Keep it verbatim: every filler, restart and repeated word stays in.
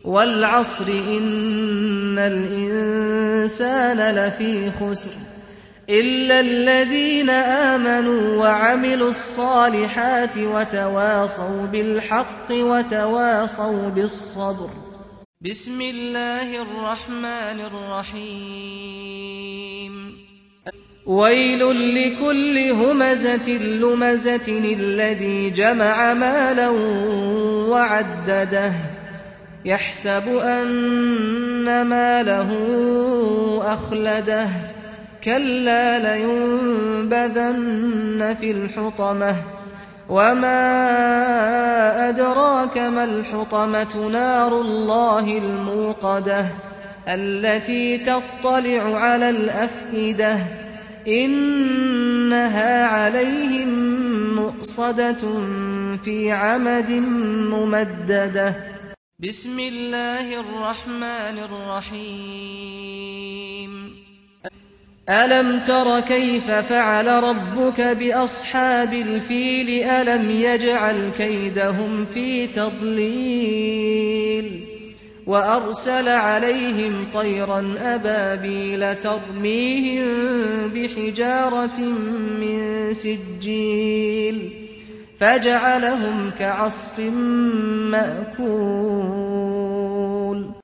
وَالْعَصْرِ إِنَّ الْإِنسَانَ لَفِي خُسْرٍ إِلَّا الَّذِينَ آمَنُوا وَعَمِلُوا الصَّالِحَاتِ وَتَوَاصَوْا بِالْحَقِّ وَتَوَاصَوْا بِالصَّبْرِ. بسم الله الرحمن الرحيم. ويل لكل همزة لمزة الذي جمع مالا وعدده يحسب أن ماله أخلده كلا لينبذن في الحطمة وما أدراك ما الحطمة نار الله الموقدة التي تطلع على الأفئدة إنها عليهم مؤصدة في عمد ممددة. بسم الله الرحمن الرحيم. ألم تر كيف فعل ربك بأصحاب الفيل ألم يجعل كيدهم في تضليل وأرسل عليهم طيرا أبابيل ترميهم بحجارة من سجيل فجعلهم كعصف مأكول.